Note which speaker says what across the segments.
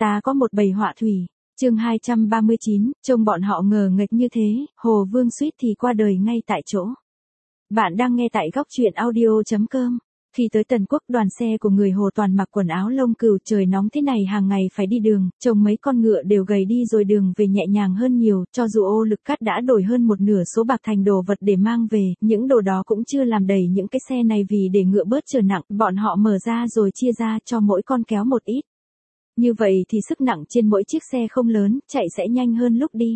Speaker 1: Ta có một bầy họa thủy. Chương 239, trông bọn họ ngờ nghệch như thế, Hồ Vương suýt thì qua đời ngay tại chỗ. Bạn đang nghe tại góc truyện audio.com. Khi tới Tần Quốc, đoàn xe của người Hồ toàn mặc quần áo lông cừu, trời nóng thế này hàng ngày phải đi đường, trông mấy con ngựa đều gầy đi rồi, đường về nhẹ nhàng hơn nhiều, cho dù ô lực cát đã đổi hơn một nửa số bạc thành đồ vật để mang về, những đồ đó cũng chưa làm đầy những cái xe này, vì để ngựa bớt trở nặng, bọn họ mở ra rồi chia ra cho mỗi con kéo một ít. Như vậy thì sức nặng trên mỗi chiếc xe không lớn, chạy sẽ nhanh hơn lúc đi.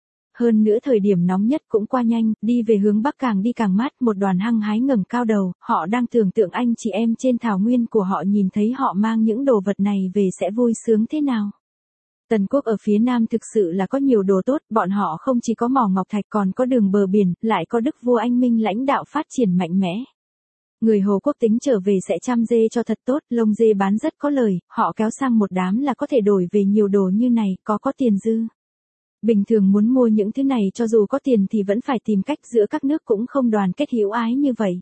Speaker 1: Hơn nữa thời điểm nóng nhất cũng qua nhanh, đi về hướng Bắc càng đi càng mát, một đoàn hăng hái ngẩng cao đầu, họ đang tưởng tượng anh chị em trên thảo nguyên của họ nhìn thấy họ mang những đồ vật này về sẽ vui sướng thế nào. Tần Quốc ở phía Nam thực sự là có nhiều đồ tốt, bọn họ không chỉ có mỏ ngọc thạch còn có đường bờ biển, lại có đức vua anh minh lãnh đạo phát triển mạnh mẽ. Người Hồ Quốc tính trở về sẽ chăm dê cho thật tốt, lông dê bán rất có lời, họ kéo sang một đám là có thể đổi về nhiều đồ như này, có tiền dư. Bình thường muốn mua những thứ này cho dù có tiền thì vẫn phải tìm cách, giữa các nước cũng không đoàn kết hữu ái như vậy.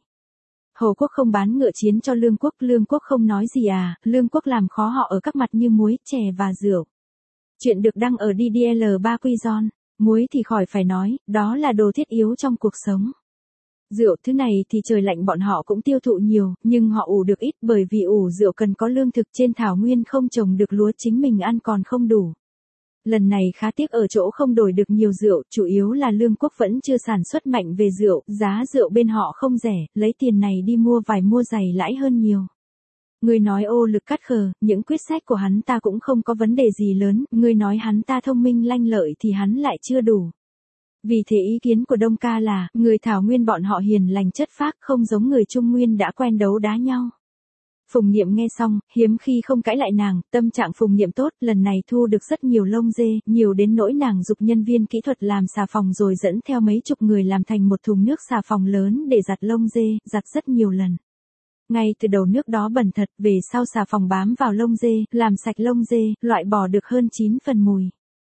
Speaker 1: Hồ Quốc không bán ngựa chiến cho Lương Quốc không nói gì à, Lương Quốc làm khó họ ở các mặt như muối, chè và rượu. Chuyện được đăng ở DDL3 Quizon, muối thì khỏi phải nói, đó là đồ thiết yếu trong cuộc sống. Rượu thứ này thì trời lạnh bọn họ cũng tiêu thụ nhiều, nhưng họ ủ được ít, bởi vì ủ rượu cần có lương thực, trên thảo nguyên không trồng được lúa, chính mình ăn còn không đủ. Lần này khá tiếc ở chỗ không đổi được nhiều rượu, chủ yếu là Lương Quốc vẫn chưa sản xuất mạnh về rượu, giá rượu bên họ không rẻ, lấy tiền này đi mua vải mua giày lãi hơn nhiều. Người nói ô lực cát khờ, những quyết sách của hắn ta cũng không có vấn đề gì lớn, người nói hắn ta thông minh lanh lợi thì hắn lại chưa đủ. Vì thế ý kiến của Đông Ca là, người thảo nguyên bọn họ hiền lành chất phác, không giống người Trung Nguyên đã quen đấu đá nhau. Phùng Niệm nghe xong, hiếm khi không cãi lại nàng, tâm trạng Phùng Niệm tốt, lần này thu được rất nhiều lông dê, nhiều đến nỗi nàng giục nhân viên kỹ thuật làm xà phòng rồi dẫn theo mấy chục người làm thành một thùng nước xà phòng lớn để giặt lông dê, giặt rất nhiều lần. Ngay từ đầu nước đó bẩn thật, về sau xà phòng bám vào lông dê, làm sạch lông dê, loại bỏ được hơn 9 phần mùi.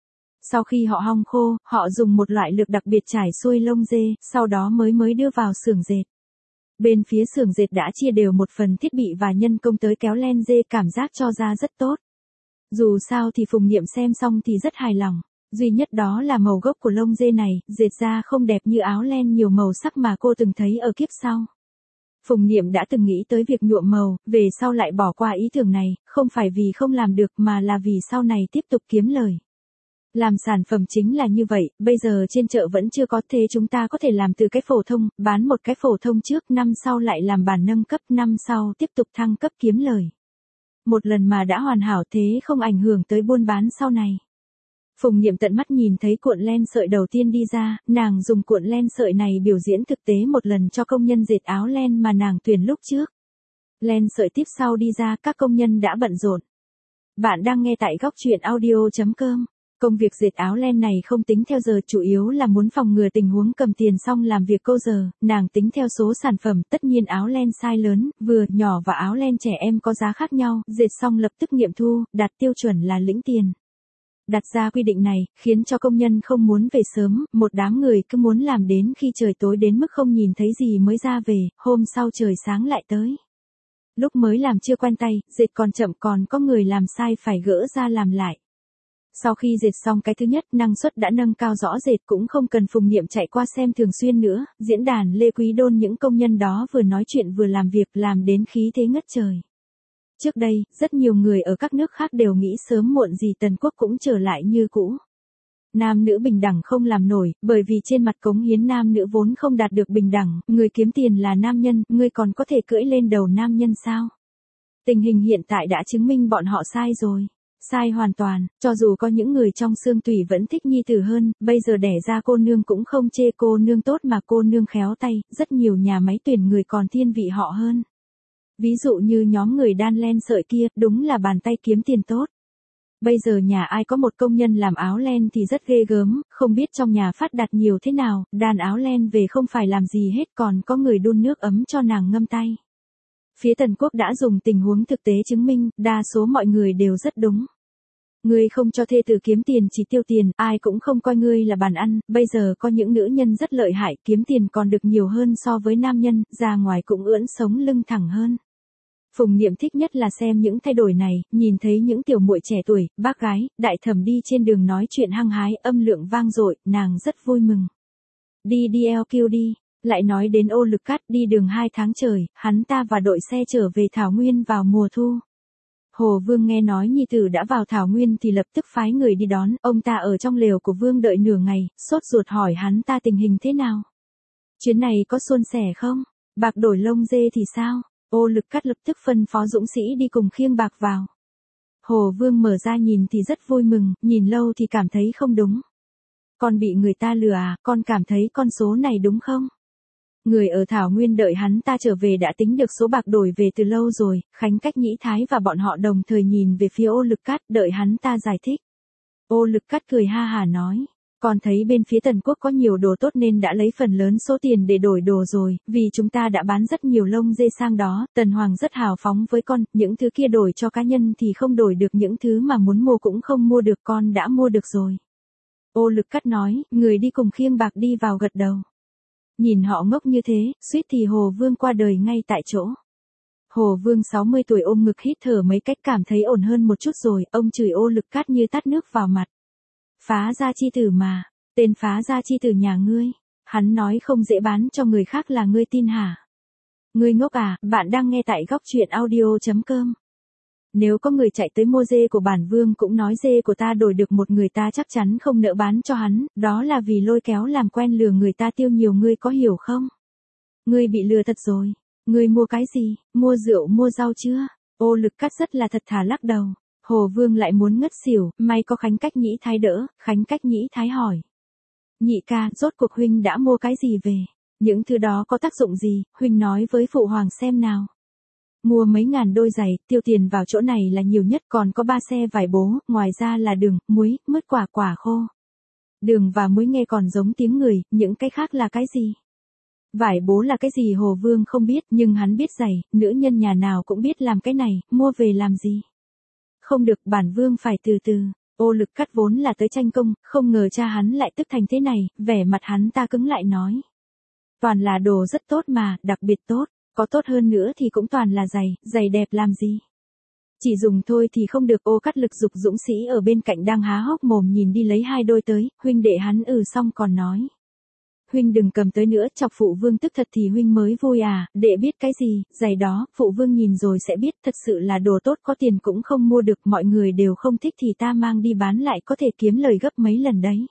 Speaker 1: Sau khi họ hong khô, họ dùng một loại lược đặc biệt trải xuôi lông dê, sau đó mới đưa vào xưởng dệt. Bên phía xưởng dệt đã chia đều một phần thiết bị và nhân công tới kéo len dê, cảm giác cho ra rất tốt. Dù sao thì Phùng Niệm xem xong thì rất hài lòng. Duy nhất đó là màu gốc của lông dê này, dệt ra không đẹp như áo len nhiều màu sắc mà cô từng thấy ở kiếp sau. Phùng Niệm đã từng nghĩ tới việc nhuộm màu, về sau lại bỏ qua ý tưởng này, không phải vì không làm được mà là vì sau này tiếp tục kiếm lời. Làm sản phẩm chính là như vậy, bây giờ trên chợ vẫn chưa có, thế chúng ta có thể làm từ cái phổ thông, bán một cái phổ thông trước, năm sau lại làm bản nâng cấp, năm sau tiếp tục thăng cấp kiếm lời. Một lần mà đã hoàn hảo thế không ảnh hưởng tới buôn bán sau này. Phùng Niệm tận mắt nhìn thấy cuộn len sợi đầu tiên đi ra, nàng dùng cuộn len sợi này biểu diễn thực tế một lần cho công nhân dệt áo len mà nàng tuyển lúc trước. Len sợi tiếp sau đi ra, các công nhân đã bận rộn. Bạn đang nghe tại góc truyện audio.com. Công việc dệt áo len này không tính theo giờ, chủ yếu là muốn phòng ngừa tình huống cầm tiền xong làm việc câu giờ, nàng tính theo số sản phẩm, tất nhiên áo len size lớn, vừa, nhỏ và áo len trẻ em có giá khác nhau, dệt xong lập tức nghiệm thu, đạt tiêu chuẩn là lĩnh tiền. Đặt ra quy định này, khiến cho công nhân không muốn về sớm, một đám người cứ muốn làm đến khi trời tối đến mức không nhìn thấy gì mới ra về, hôm sau trời sáng lại tới. Lúc mới làm chưa quen tay, dệt còn chậm, còn có người làm sai phải gỡ ra làm lại. Sau khi dệt xong cái thứ nhất, năng suất đã nâng cao rõ rệt, cũng không cần Phùng Niệm chạy qua xem thường xuyên nữa, diễn đàn Lê Quý Đôn những công nhân đó vừa nói chuyện vừa làm việc, làm đến khí thế ngất trời. Trước đây, rất nhiều người ở các nước khác đều nghĩ sớm muộn gì Tần Quốc cũng trở lại như cũ. Nam nữ bình đẳng không làm nổi, bởi vì trên mặt cống hiến nam nữ vốn không đạt được bình đẳng, người kiếm tiền là nam nhân, người còn có thể cưỡi lên đầu nam nhân sao? Tình hình hiện tại đã chứng minh bọn họ sai rồi. Sai hoàn toàn, cho dù có những người trong xương tủy vẫn thích nhi tử hơn, bây giờ đẻ ra cô nương cũng không chê cô nương tốt mà cô nương khéo tay, rất nhiều nhà máy tuyển người còn thiên vị họ hơn. Ví dụ như nhóm người đan len sợi kia, đúng là bàn tay kiếm tiền tốt. Bây giờ nhà ai có một công nhân làm áo len thì rất ghê gớm, không biết trong nhà phát đạt nhiều thế nào, đan áo len về không phải làm gì hết, còn có người đun nước ấm cho nàng ngâm tay. Phía Tần Quốc đã dùng tình huống thực tế chứng minh, đa số mọi người đều rất đúng. Ngươi không cho thê tử kiếm tiền chỉ tiêu tiền, ai cũng không coi ngươi là bàn ăn, bây giờ có những nữ nhân rất lợi hại, kiếm tiền còn được nhiều hơn so với nam nhân, ra ngoài cũng ưỡn sống lưng thẳng hơn. Phùng Niệm thích nhất là xem những thay đổi này, nhìn thấy những tiểu muội trẻ tuổi, bác gái, đại thẩm đi trên đường nói chuyện hăng hái, âm lượng vang dội, nàng rất vui mừng. Đi đi LQ đi, lại nói đến Ô Lực Cát đi đường 2 tháng trời, hắn ta và đội xe trở về Thảo Nguyên vào mùa thu. Hồ Vương nghe nói nhi tử đã vào Thảo Nguyên thì lập tức phái người đi đón, ông ta ở trong lều của Vương đợi nửa ngày, sốt ruột hỏi hắn ta tình hình thế nào. Chuyến này có suôn sẻ không? Bạc đổi lông dê thì sao? Ô Lực Cát lập tức phân phó dũng sĩ đi cùng khiêng bạc vào. Hồ Vương mở ra nhìn thì rất vui mừng, nhìn lâu thì cảm thấy không đúng. Con bị người ta lừa à, con cảm thấy con số này đúng không? Người ở Thảo Nguyên đợi hắn ta trở về đã tính được số bạc đổi về từ lâu rồi, Khánh Cách Nhĩ Thái và bọn họ đồng thời nhìn về phía Ô Lực Cát đợi hắn ta giải thích. Ô Lực Cát cười ha hả nói, con thấy bên phía Tần Quốc có nhiều đồ tốt nên đã lấy phần lớn số tiền để đổi đồ rồi, vì chúng ta đã bán rất nhiều lông dê sang đó, Tần Hoàng rất hào phóng với con, những thứ kia đổi cho cá nhân thì không đổi được, những thứ mà muốn mua cũng không mua được, con đã mua được rồi. Ô Lực Cát nói, người đi cùng khiêng bạc đi vào gật đầu. Nhìn họ ngốc như thế, suýt thì Hồ Vương qua đời ngay tại chỗ. Hồ Vương 60 tuổi ôm ngực hít thở mấy cách cảm thấy ổn hơn một chút rồi, ông chửi Ô Lực Cát như tát nước vào mặt. Phá gia chi tử mà, tên phá gia chi tử nhà ngươi, hắn nói không dễ bán cho người khác là ngươi tin hả? Ngươi ngốc à, bạn đang nghe tại góc truyện audio.com. Nếu có người chạy tới mua dê của bản Vương cũng nói dê của ta đổi được một người ta chắc chắn không nỡ bán cho hắn, đó là vì lôi kéo làm quen lừa người ta tiêu nhiều, ngươi có hiểu không? Ngươi bị lừa thật rồi, ngươi mua cái gì, mua rượu mua rau chưa? Ô Lực Cát rất là thật thà lắc đầu. Hồ Vương lại muốn ngất xỉu, may có Khánh Cách Nhĩ Thái đỡ, Khánh Cách Nhĩ Thái hỏi. Nhị ca, rốt cuộc huynh đã mua cái gì về? Những thứ đó có tác dụng gì, huynh nói với phụ hoàng xem nào. Mua mấy ngàn đôi giày, tiêu tiền vào chỗ này là nhiều nhất, còn có 3 xe vải bố, ngoài ra là đường, muối, mứt quả khô. Đường và muối nghe còn giống tiếng người, những cái khác là cái gì? Vải bố là cái gì Hồ Vương không biết, nhưng hắn biết giày, nữ nhân nhà nào cũng biết làm cái này, mua về làm gì? Không được, bản Vương phải từ từ. Ô Lực Cát vốn là tới tranh công, không ngờ cha hắn lại tức thành thế này, vẻ mặt hắn ta cứng lại nói. Toàn là đồ rất tốt mà, đặc biệt tốt, có tốt hơn nữa thì cũng toàn là giày đẹp làm gì. Chỉ dùng thôi thì không được. Ô Cát Lực giục dũng sĩ ở bên cạnh đang há hốc mồm nhìn đi lấy 2 đôi tới, huynh đệ hắn xong còn nói. Huynh đừng cầm tới nữa, chọc phụ vương tức thật thì huynh mới vui à, đệ biết cái gì, giày đó, phụ vương nhìn rồi sẽ biết, thật sự là đồ tốt, có tiền cũng không mua được, mọi người đều không thích thì ta mang đi bán lại có thể kiếm lời gấp mấy lần đấy.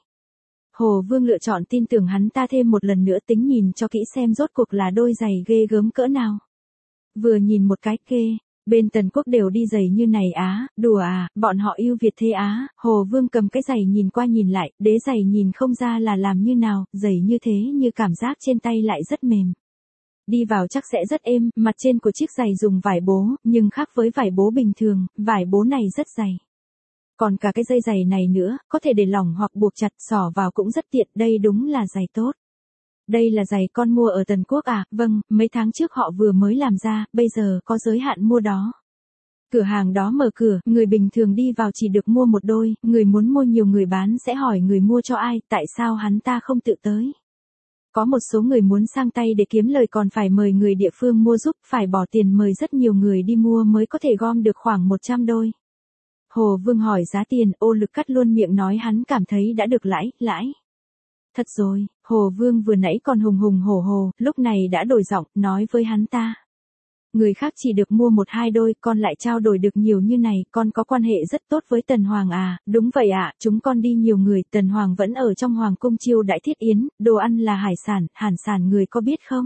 Speaker 1: Hồ Vương lựa chọn tin tưởng hắn ta thêm một lần nữa, tính nhìn cho kỹ xem rốt cuộc là đôi giày ghê gớm cỡ nào. Vừa nhìn một cái kê, bên Tần Quốc đều đi giày như này á, đùa à, bọn họ ưu việt thế á. Hồ Vương cầm cái giày nhìn qua nhìn lại, đế giày nhìn không ra là làm như nào, giày như thế như cảm giác trên tay lại rất mềm. Đi vào chắc sẽ rất êm, mặt trên của chiếc giày dùng vải bố, nhưng khác với vải bố bình thường, vải bố này rất dày. Còn cả cái dây giày này nữa, có thể để lỏng hoặc buộc chặt, xỏ vào cũng rất tiện, đây đúng là giày tốt. Đây là giày con mua ở Tần Quốc à, vâng, mấy tháng trước họ vừa mới làm ra, bây giờ có giới hạn mua đó. Cửa hàng đó mở cửa, người bình thường đi vào chỉ được mua một đôi, người muốn mua nhiều người bán sẽ hỏi người mua cho ai, tại sao hắn ta không tự tới. Có một số người muốn sang tay để kiếm lời còn phải mời người địa phương mua giúp, phải bỏ tiền mời rất nhiều người đi mua mới có thể gom được khoảng 100 đôi. Hồ Vương hỏi giá tiền, Ô Lực Cát luôn miệng nói hắn cảm thấy đã được lãi. Thật rồi, Hồ Vương vừa nãy còn hùng hổ, lúc này đã đổi giọng, nói với hắn ta. Người khác chỉ được mua 1-2 đôi, con lại trao đổi được nhiều như này, con có quan hệ rất tốt với Tần Hoàng à, đúng vậy ạ, chúng con đi nhiều người, Tần Hoàng vẫn ở trong Hoàng cung chiêu đãi thiết yến, đồ ăn là hải sản người có biết không?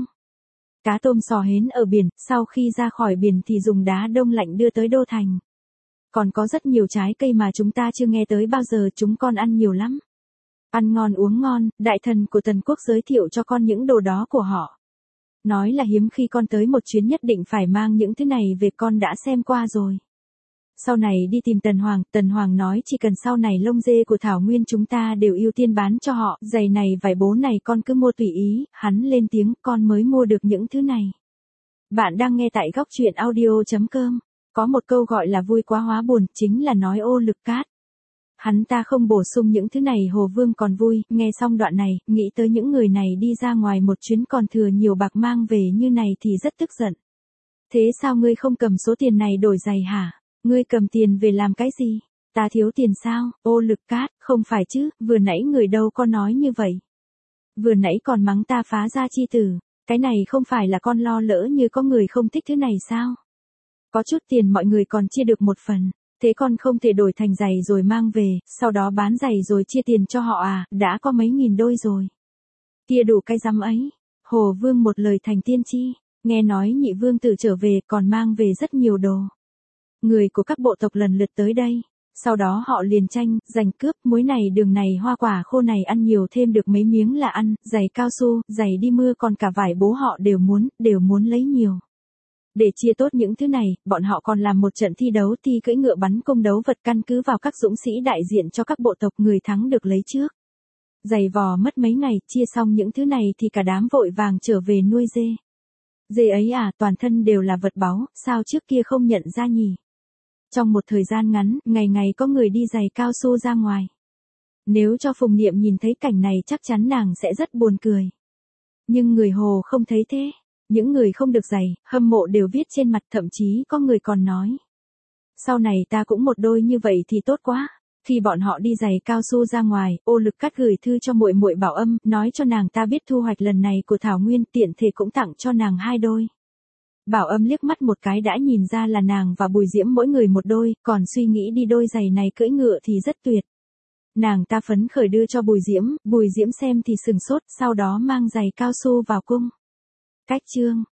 Speaker 1: Cá tôm sò hến ở biển, sau khi ra khỏi biển thì dùng đá đông lạnh đưa tới đô thành. Còn có rất nhiều trái cây mà chúng ta chưa nghe tới bao giờ, chúng con ăn nhiều lắm. Ăn ngon uống ngon, đại thần của Tần Quốc giới thiệu cho con những đồ đó của họ. Nói là hiếm khi con tới một chuyến nhất định phải mang những thứ này về, con đã xem qua rồi. Sau này đi tìm Tần Hoàng nói chỉ cần sau này lông dê của Thảo Nguyên chúng ta đều ưu tiên bán cho họ, giày này vải bố này con cứ mua tùy ý, hắn lên tiếng con mới mua được những thứ này. Bạn đang nghe tại góc truyện audio.com, có một câu gọi là vui quá hóa buồn, chính là nói Ô Lực Cát. Hắn ta không bổ sung những thứ này Hồ Vương còn vui, nghe xong đoạn này, nghĩ tới những người này đi ra ngoài một chuyến còn thừa nhiều bạc mang về như này thì rất tức giận. Thế sao ngươi không cầm số tiền này đổi giày hả? Ngươi cầm tiền về làm cái gì? Ta thiếu tiền sao? Ô Lực Cát, không phải chứ, vừa nãy người đâu có nói như vậy. Vừa nãy còn mắng ta phá gia chi tử, cái này không phải là con lo lỡ như có người không thích thứ này sao? Có chút tiền mọi người còn chia được một phần, thế con không thể đổi thành giày rồi mang về, sau đó bán giày rồi chia tiền cho họ à, đã có mấy nghìn đôi rồi. Kia đủ cái rắm ấy. Hồ Vương một lời thành tiên tri, nghe nói nhị vương tử trở về còn mang về rất nhiều đồ. Người của các bộ tộc lần lượt tới đây, sau đó họ liền tranh, giành cướp, muối này đường này hoa quả khô này ăn nhiều thêm được mấy miếng là ăn, giày cao su, giày đi mưa còn cả vải bố họ đều muốn lấy nhiều. Để chia tốt những thứ này, bọn họ còn làm một trận thi đấu thi cưỡi ngựa bắn cung đấu vật căn cứ vào các dũng sĩ đại diện cho các bộ tộc người thắng được lấy trước. Giày vò mất mấy ngày, chia xong những thứ này thì cả đám vội vàng trở về nuôi dê. Dê ấy à, toàn thân đều là vật báu, sao trước kia không nhận ra nhỉ? Trong một thời gian ngắn, ngày ngày có người đi giày cao su ra ngoài. Nếu cho Phùng Niệm nhìn thấy cảnh này chắc chắn nàng sẽ rất buồn cười. Nhưng người Hồ không thấy thế. Những người không được giày, hâm mộ đều viết trên mặt, thậm chí có người còn nói. Sau này ta cũng một đôi như vậy thì tốt quá. Khi bọn họ đi giày cao su ra ngoài, Ô Lực Cát gửi thư cho muội muội Bảo Âm, nói cho nàng ta biết thu hoạch lần này của Thảo Nguyên, tiện thể cũng tặng cho nàng 2 đôi. Bảo Âm liếc mắt một cái đã nhìn ra là nàng và Bùi Diễm mỗi người một đôi, còn suy nghĩ đi đôi giày này cưỡi ngựa thì rất tuyệt. Nàng ta phấn khởi đưa cho Bùi Diễm xem thì sừng sốt, sau đó mang giày cao su vào cung. Cách chương